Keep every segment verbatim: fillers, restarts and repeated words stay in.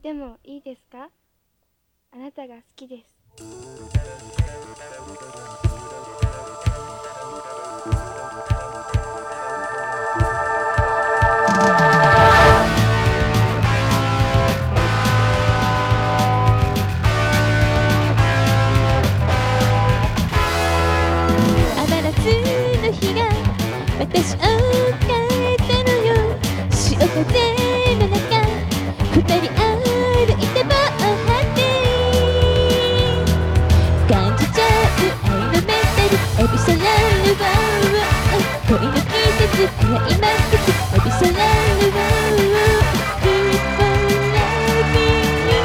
でもいいですか？あなたが好きです。 甘夏の日が私を変えたのよ。潮風の中二人歩いてもハッピー感じちゃう愛のメンタルエビシャラルワー恋の季節早い満喫エビシャラルワー Good for loving you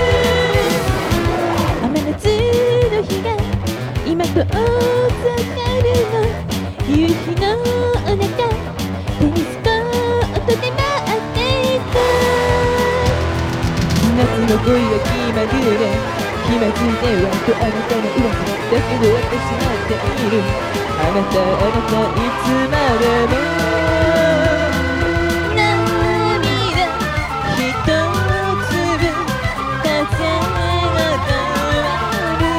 甘夏の日が今遠ざかるの夕日のお腹テニスコートで待っていた夏の恋は気まぐれ気まずいではとあなたの噂だけど私待っているあなたあなたいつまでも涙ひとつぶ風が変わる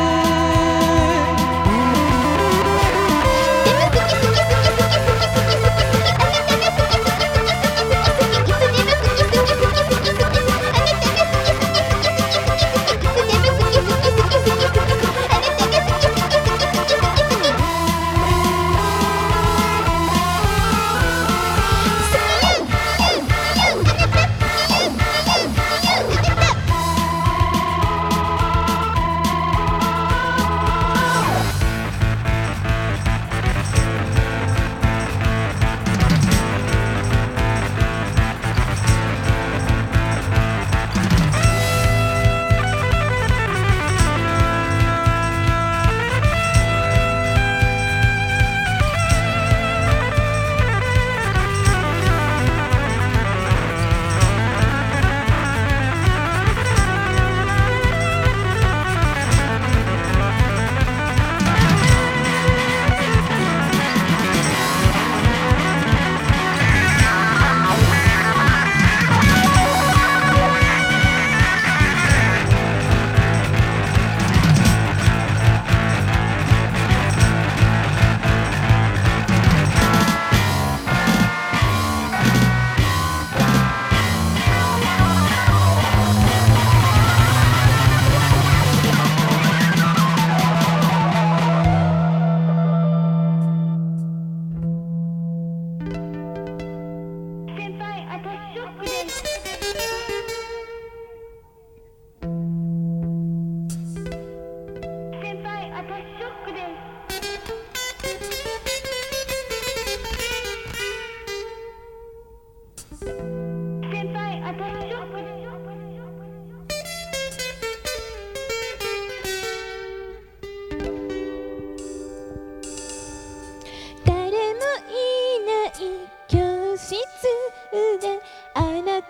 あなたの廊下に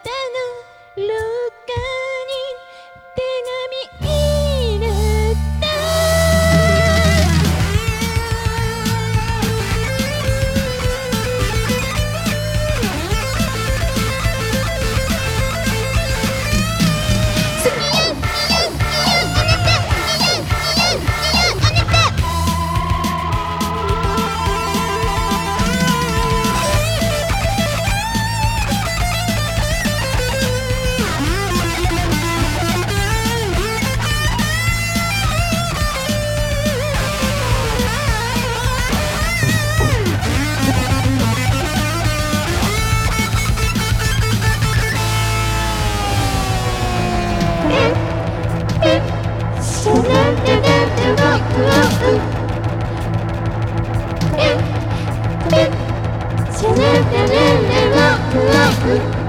手紙入れた好きよあなたあなたLove, love, love, love.